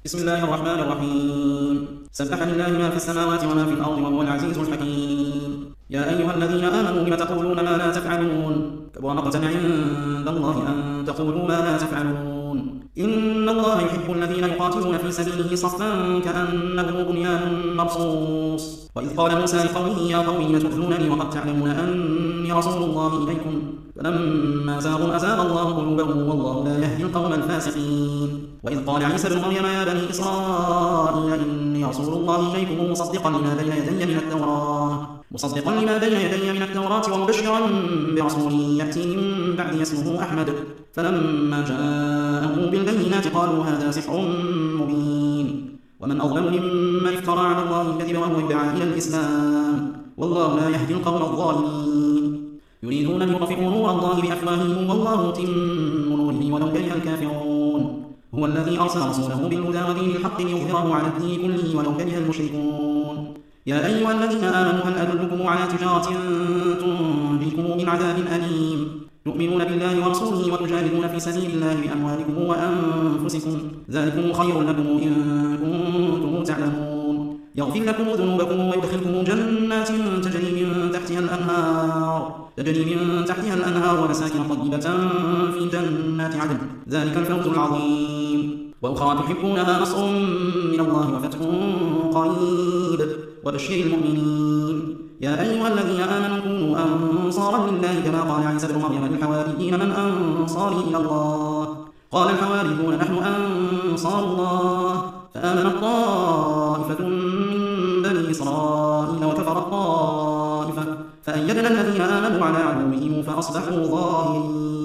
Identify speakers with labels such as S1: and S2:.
S1: بسم الله الرحمن الرحيم. سبح لله ما في السماوات وما في الأرض وهو العزيز الحكيم. يا أيها الذين آمنوا لم تقولون ما لا تفعلون كبر مقتا عند الله أن تقولوا ما لا تفعلون. إن الله يحب الذين يقاتلون في سبيله صفا كأنه بنيان مرصوص. وإذ قال موسى لقومه يا قوم لم تؤذونني وقد تعلمون أني رسول الله إليكم فلما زاغوا أزاغ الله قلوبهم والله لا يهدي القوم الفاسقين. وإذ قال عيسى ابن مريم يا بني إسرائيل إني رسول الله إليكم مصدقا لما بين يدي من التوراة ومبشرا برسول يأتي من بعد اسمه أحمد. فلما جاءهم بالبينات قالوا هذا سحر مبين. ومن أظلم ممن افترى على الله الكذب وهو يدعى إلى الإسلام والله لا يهدي القوم الظالمين. يريدون أن يطفئوا نور الله بأفواههم والله متم نوره ولو كره الكافرون. هو الذي أرسل رسوله بالهدى ودين الحق ليظهره على الدين كله ولو كره المشركون. يا أيها الذين آمنوا هل أدلكم على تجارة تنجيكم من عذاب أليم تؤمنون بالله ورسوله وتجاهدون في سبيل الله بأموالكم وأنفسكم ذلكم خير لكم إن كنتم تعلمون. يغفر لكم ذنوبكم ويدخلكم جنات تجري من تحتها الأنهار ومساكن طيبة في جنات عدن ذلك الفوز العظيم. وأخرى تحبونها نصر من الله وفتح قريب وبشر المؤمنين. يا أيها الذين آمنوا كونوا أنصارا لله كما قال عيسى ابن مريم للحواريين من أنصاري إلى الله قال الحواريون نحن أنصار الله فآمنت طائفة من بني إسرائيل وكفرت طائفة فأيدنا الذين آمنوا على عدوهم فأصبحوا ظاهرين.